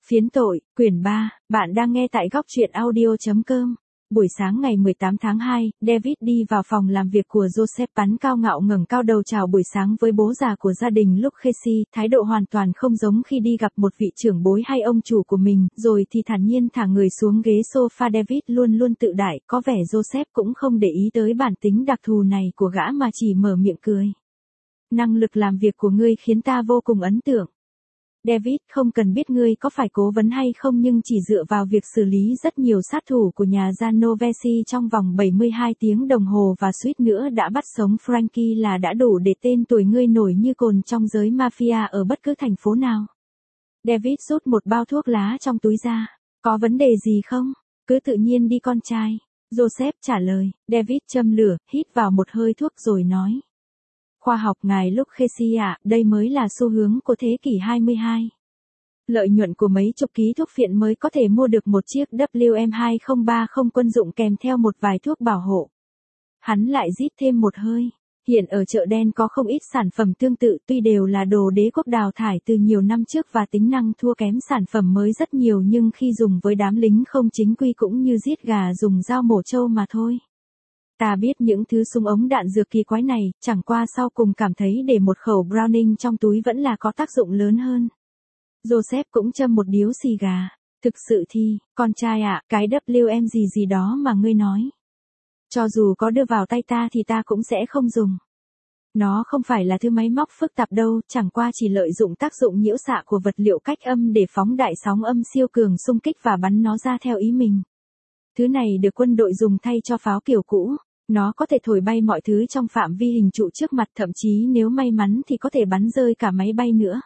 Phiến tội, quyển 3, bạn đang nghe tại góc truyện audio.com. Buổi sáng ngày 18 tháng 2, David đi vào phòng làm việc của Joseph Bắn cao ngạo ngẩng cao đầu chào buổi sáng với bố già của gia đình Lucchesi, thái độ hoàn toàn không giống khi đi gặp một vị trưởng bối hay ông chủ của mình, rồi thì thản nhiên thả người xuống ghế sofa. David luôn luôn tự đại, có vẻ Joseph cũng không để ý tới bản tính đặc thù này của gã mà chỉ mở miệng cười. Năng lực làm việc của ngươi khiến ta vô cùng ấn tượng. David, không cần biết ngươi có phải cố vấn hay không, nhưng chỉ dựa vào việc xử lý rất nhiều sát thủ của nhà Genovese trong vòng 72 tiếng đồng hồ và suýt nữa đã bắt sống Frankie là đã đủ để tên tuổi ngươi nổi như cồn trong giới mafia ở bất cứ thành phố nào. David rút một bao thuốc lá trong túi ra. Có vấn đề gì không? Cứ tự nhiên đi con trai. Joseph trả lời. David châm lửa, hít vào một hơi thuốc rồi nói. Khoa học ngài Lucchesi ạ, đây mới là xu hướng của thế kỷ 22. Lợi nhuận của mấy chục ký thuốc phiện mới có thể mua được một chiếc WM-2030 quân dụng kèm theo một vài thuốc bảo hộ. Hắn lại rít thêm một hơi. Hiện ở chợ đen có không ít sản phẩm tương tự, tuy đều là đồ đế quốc đào thải từ nhiều năm trước và tính năng thua kém sản phẩm mới rất nhiều, nhưng khi dùng với đám lính không chính quy cũng như giết gà dùng dao mổ trâu mà thôi. Ta biết những thứ súng ống đạn dược kỳ quái này, chẳng qua sau cùng cảm thấy để một khẩu Browning trong túi vẫn là có tác dụng lớn hơn. Joseph cũng châm một điếu xì gà. Thực sự thì, con trai ạ, cái WM gì đó mà ngươi nói. Cho dù có đưa vào tay ta thì ta cũng sẽ không dùng. Nó không phải là thứ máy móc phức tạp đâu, chẳng qua chỉ lợi dụng tác dụng nhiễu xạ của vật liệu cách âm để phóng đại sóng âm siêu cường xung kích và bắn nó ra theo ý mình. Thứ này được quân đội dùng thay cho pháo kiểu cũ. Nó có thể thổi bay mọi thứ trong phạm vi hình trụ trước mặt, thậm chí nếu may mắn thì có thể bắn rơi cả máy bay nữa.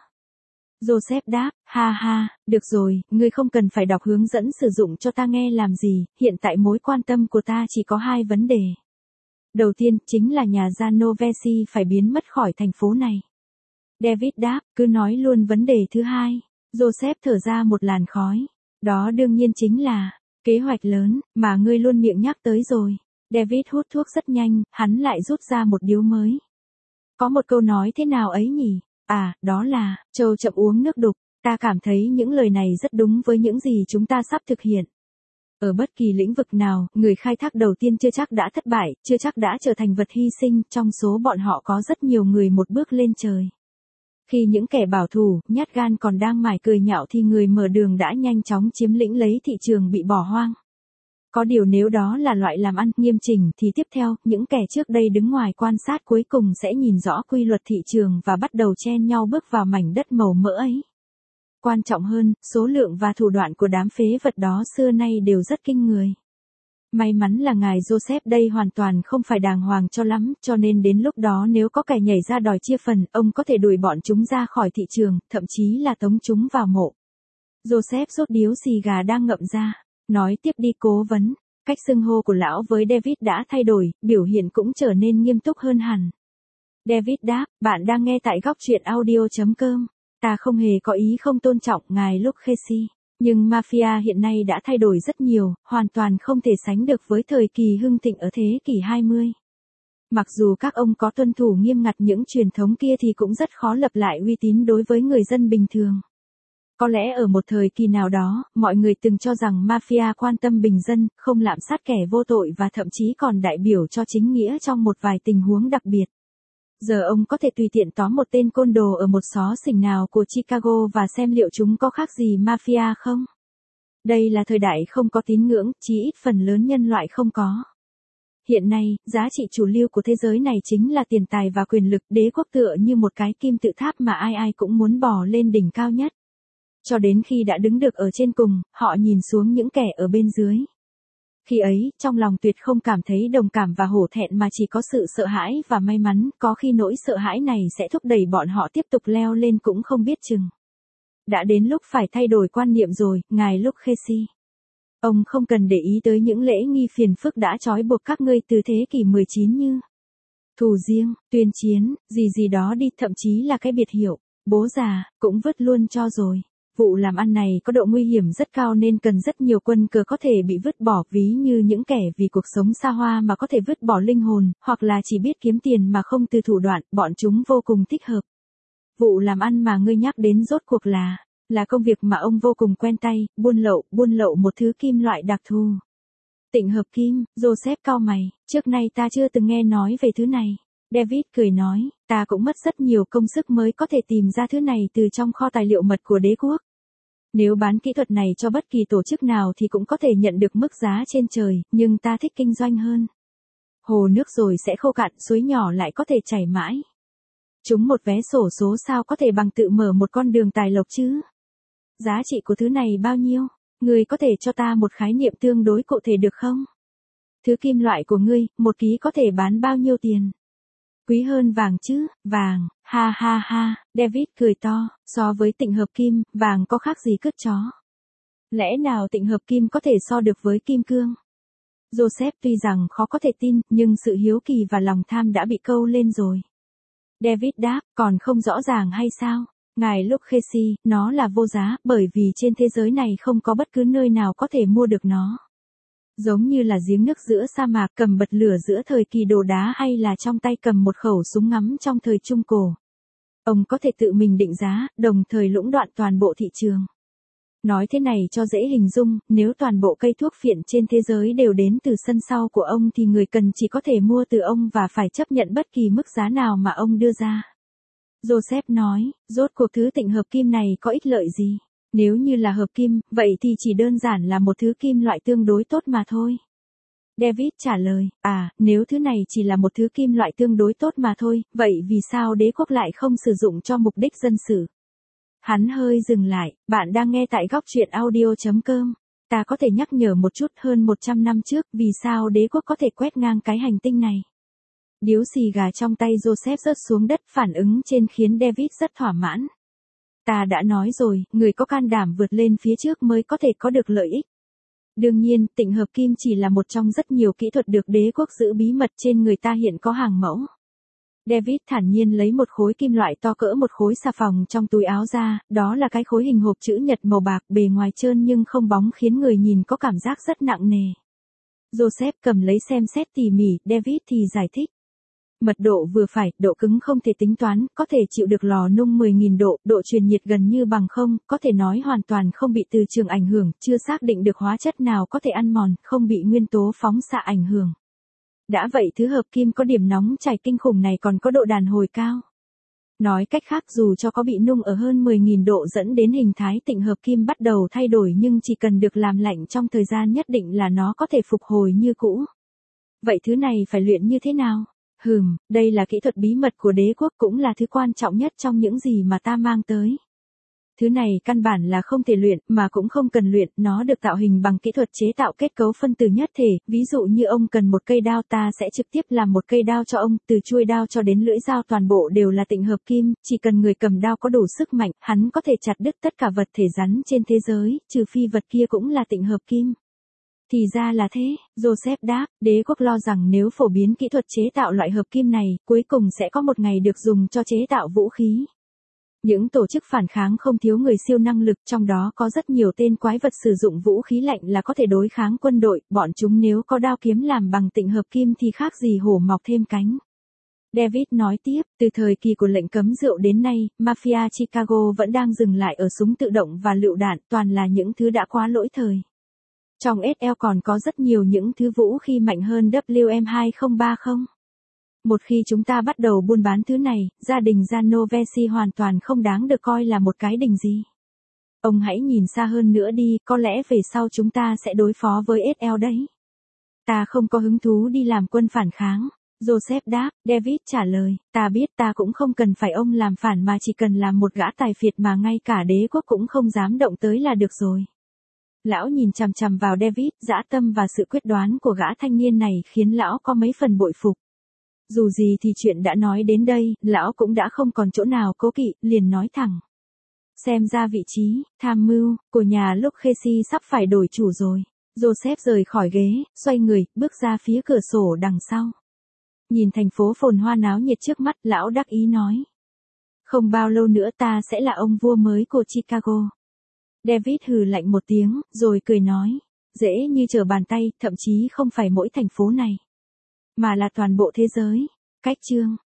Joseph đáp, ha ha, được rồi, ngươi không cần phải đọc hướng dẫn sử dụng cho ta nghe làm gì, hiện tại mối quan tâm của ta chỉ có hai vấn đề. Đầu tiên, chính là nhà Genovese phải biến mất khỏi thành phố này. David đáp, cứ nói luôn vấn đề thứ hai. Joseph thở ra một làn khói. Đó đương nhiên chính là kế hoạch lớn mà ngươi luôn miệng nhắc tới rồi. David hút thuốc rất nhanh, hắn lại rút ra một điếu mới. Có một câu nói thế nào ấy nhỉ? À, đó là, trâu chậm uống nước đục. Ta cảm thấy những lời này rất đúng với những gì chúng ta sắp thực hiện. Ở bất kỳ lĩnh vực nào, người khai thác đầu tiên chưa chắc đã thất bại, chưa chắc đã trở thành vật hy sinh, trong số bọn họ có rất nhiều người một bước lên trời. Khi những kẻ bảo thủ, nhát gan còn đang mải cười nhạo thì người mở đường đã nhanh chóng chiếm lĩnh lấy thị trường bị bỏ hoang. Có điều nếu đó là loại làm ăn nghiêm chỉnh thì tiếp theo, những kẻ trước đây đứng ngoài quan sát cuối cùng sẽ nhìn rõ quy luật thị trường và bắt đầu chen nhau bước vào mảnh đất màu mỡ ấy. Quan trọng hơn, số lượng và thủ đoạn của đám phế vật đó xưa nay đều rất kinh người. May mắn là ngài Joseph đây hoàn toàn không phải đàng hoàng cho lắm, cho nên đến lúc đó nếu có kẻ nhảy ra đòi chia phần, ông có thể đuổi bọn chúng ra khỏi thị trường, thậm chí là tống chúng vào mộ. Joseph rút điếu xì gà đang ngậm ra. Nói tiếp đi cố vấn, cách xưng hô của lão với David đã thay đổi, biểu hiện cũng trở nên nghiêm túc hơn hẳn. David đáp, bạn đang nghe tại góc truyện audio.com. Ta không hề có ý không tôn trọng ngài Lucchesi, nhưng mafia hiện nay đã thay đổi rất nhiều, hoàn toàn không thể sánh được với thời kỳ hưng thịnh ở thế kỷ 20. Mặc dù các ông có tuân thủ nghiêm ngặt những truyền thống kia thì cũng rất khó lập lại uy tín đối với người dân bình thường. Có lẽ ở một thời kỳ nào đó, mọi người từng cho rằng mafia quan tâm bình dân, không lạm sát kẻ vô tội và thậm chí còn đại biểu cho chính nghĩa trong một vài tình huống đặc biệt. Giờ ông có thể tùy tiện tóm một tên côn đồ ở một xó xỉnh nào của Chicago và xem liệu chúng có khác gì mafia không? Đây là thời đại không có tín ngưỡng, chí ít phần lớn nhân loại không có. Hiện nay, giá trị chủ lưu của thế giới này chính là tiền tài và quyền lực, đế quốc tựa như một cái kim tự tháp mà ai ai cũng muốn bò lên đỉnh cao nhất. Cho đến khi đã đứng được ở trên cùng, họ nhìn xuống những kẻ ở bên dưới. Khi ấy, trong lòng tuyệt không cảm thấy đồng cảm và hổ thẹn mà chỉ có sự sợ hãi và may mắn, có khi nỗi sợ hãi này sẽ thúc đẩy bọn họ tiếp tục leo lên cũng không biết chừng. Đã đến lúc phải thay đổi quan niệm rồi, ngài Lucchesi. Ông không cần để ý tới những lễ nghi phiền phức đã trói buộc các ngươi từ thế kỷ 19 như thù riêng, tuyên chiến, gì đó đi, thậm chí là cái biệt hiệu, bố già, cũng vứt luôn cho rồi. Vụ làm ăn này có độ nguy hiểm rất cao nên cần rất nhiều quân cờ có thể bị vứt bỏ, ví như những kẻ vì cuộc sống xa hoa mà có thể vứt bỏ linh hồn, hoặc là chỉ biết kiếm tiền mà không từ thủ đoạn, bọn chúng vô cùng thích hợp. Vụ làm ăn mà ngươi nhắc đến rốt cuộc là, Là công việc mà ông vô cùng quen tay, buôn lậu một thứ kim loại đặc thù. Tịnh hợp kim, Joseph cau mày, trước nay ta chưa từng nghe nói về thứ này. David cười nói, ta cũng mất rất nhiều công sức mới có thể tìm ra thứ này từ trong kho tài liệu mật của đế quốc. Nếu bán kỹ thuật này cho bất kỳ tổ chức nào thì cũng có thể nhận được mức giá trên trời, nhưng ta thích kinh doanh hơn. Hồ nước rồi sẽ khô cạn, suối nhỏ lại có thể chảy mãi. Chúng một vé xổ số sao có thể bằng tự mở một con đường tài lộc chứ? Giá trị của thứ này bao nhiêu? Ngươi có thể cho ta một khái niệm tương đối cụ thể được không? Thứ kim loại của ngươi, một ký có thể bán bao nhiêu tiền? Quý hơn vàng chứ, vàng, ha ha ha, David cười to, so với tịnh hợp kim, vàng có khác gì cứt chó. Lẽ nào tịnh hợp kim có thể so được với kim cương? Joseph tuy rằng khó có thể tin, nhưng sự hiếu kỳ và lòng tham đã bị câu lên rồi. David đáp, còn không rõ ràng hay sao? Ngài Lucchesi, nó là vô giá, bởi vì trên thế giới này không có bất cứ nơi nào có thể mua được nó. Giống như là giếng nước giữa sa mạc, cầm bật lửa giữa thời kỳ đồ đá, hay là trong tay cầm một khẩu súng ngắm trong thời Trung Cổ. Ông có thể tự mình định giá, đồng thời lũng đoạn toàn bộ thị trường. Nói thế này cho dễ hình dung, nếu toàn bộ cây thuốc phiện trên thế giới đều đến từ sân sau của ông thì người cần chỉ có thể mua từ ông và phải chấp nhận bất kỳ mức giá nào mà ông đưa ra. Joseph nói, rốt cuộc thứ tịnh hợp kim này có ích lợi gì? Nếu như là hợp kim, vậy thì chỉ đơn giản là một thứ kim loại tương đối tốt mà thôi. David trả lời, nếu thứ này chỉ là một thứ kim loại tương đối tốt mà thôi, vậy vì sao đế quốc lại không sử dụng cho mục đích dân sự? Hắn hơi dừng lại, bạn đang nghe tại góc truyện audio.com. Ta có thể nhắc nhở một chút, hơn 100 năm trước, vì sao đế quốc có thể quét ngang cái hành tinh này? Điếu xì gà trong tay Joseph rớt xuống đất, phản ứng trên khiến David rất thỏa mãn. Ta đã nói rồi, người có can đảm vượt lên phía trước mới có thể có được lợi ích. Đương nhiên, tịnh hợp kim chỉ là một trong rất nhiều kỹ thuật được đế quốc giữ bí mật, trên người ta hiện có hàng mẫu. David thản nhiên lấy một khối kim loại to cỡ một khối xà phòng trong túi áo ra, đó là cái khối hình hộp chữ nhật màu bạc, bề ngoài trơn nhưng không bóng, khiến người nhìn có cảm giác rất nặng nề. Joseph cầm lấy xem xét tỉ mỉ, David thì giải thích. Mật độ vừa phải, độ cứng không thể tính toán, có thể chịu được lò nung 10.000 độ, độ truyền nhiệt gần như bằng không, có thể nói hoàn toàn không bị từ trường ảnh hưởng, chưa xác định được hóa chất nào có thể ăn mòn, không bị nguyên tố phóng xạ ảnh hưởng. Đã vậy thứ hợp kim có điểm nóng chảy kinh khủng này còn có độ đàn hồi cao. Nói cách khác, dù cho có bị nung ở hơn 10.000 độ dẫn đến hình thái tịnh hợp kim bắt đầu thay đổi, nhưng chỉ cần được làm lạnh trong thời gian nhất định là nó có thể phục hồi như cũ. Vậy thứ này phải luyện như thế nào? Đây là kỹ thuật bí mật của đế quốc, cũng là thứ quan trọng nhất trong những gì mà ta mang tới. Thứ này căn bản là không thể luyện, mà cũng không cần luyện, nó được tạo hình bằng kỹ thuật chế tạo kết cấu phân tử nhất thể, ví dụ như ông cần một cây đao, ta sẽ trực tiếp làm một cây đao cho ông, từ chuôi đao cho đến lưỡi dao toàn bộ đều là tịnh hợp kim, chỉ cần người cầm đao có đủ sức mạnh, hắn có thể chặt đứt tất cả vật thể rắn trên thế giới, trừ phi vật kia cũng là tịnh hợp kim. Thì ra là thế, Joseph đáp, đế quốc lo rằng nếu phổ biến kỹ thuật chế tạo loại hợp kim này, cuối cùng sẽ có một ngày được dùng cho chế tạo vũ khí. Những tổ chức phản kháng không thiếu người siêu năng lực, trong đó có rất nhiều tên quái vật sử dụng vũ khí lạnh là có thể đối kháng quân đội, bọn chúng nếu có đao kiếm làm bằng tịnh hợp kim thì khác gì hổ mọc thêm cánh. David nói tiếp, từ thời kỳ của lệnh cấm rượu đến nay, Mafia Chicago vẫn đang dừng lại ở súng tự động và lựu đạn, toàn là những thứ đã quá lỗi thời. Trong SL còn có rất nhiều những thứ vũ khí mạnh hơn WM2030. Một khi chúng ta bắt đầu buôn bán thứ này, gia đình Genovesi hoàn toàn không đáng được coi là một cái đình gì. Ông hãy nhìn xa hơn nữa đi, có lẽ về sau chúng ta sẽ đối phó với SL đấy. Ta không có hứng thú đi làm quân phản kháng. Joseph đáp, David trả lời, ta biết, ta cũng không cần phải ông làm phản mà chỉ cần làm một gã tài phiệt mà ngay cả đế quốc cũng không dám động tới là được rồi. Lão nhìn chằm chằm vào David, dã tâm và sự quyết đoán của gã thanh niên này khiến lão có mấy phần bội phục. Dù gì thì chuyện đã nói đến đây, lão cũng đã không còn chỗ nào cố kỵ, liền nói thẳng. Xem ra vị trí, tham mưu, của nhà Lucchesi sắp phải đổi chủ rồi. Joseph rời khỏi ghế, xoay người, bước ra phía cửa sổ đằng sau. Nhìn thành phố phồn hoa náo nhiệt trước mắt, lão đắc ý nói. Không bao lâu nữa ta sẽ là ông vua mới của Chicago. David hừ lạnh một tiếng, rồi cười nói. Dễ như trở bàn tay, thậm chí không phải mỗi thành phố này, mà là toàn bộ thế giới. Cách chương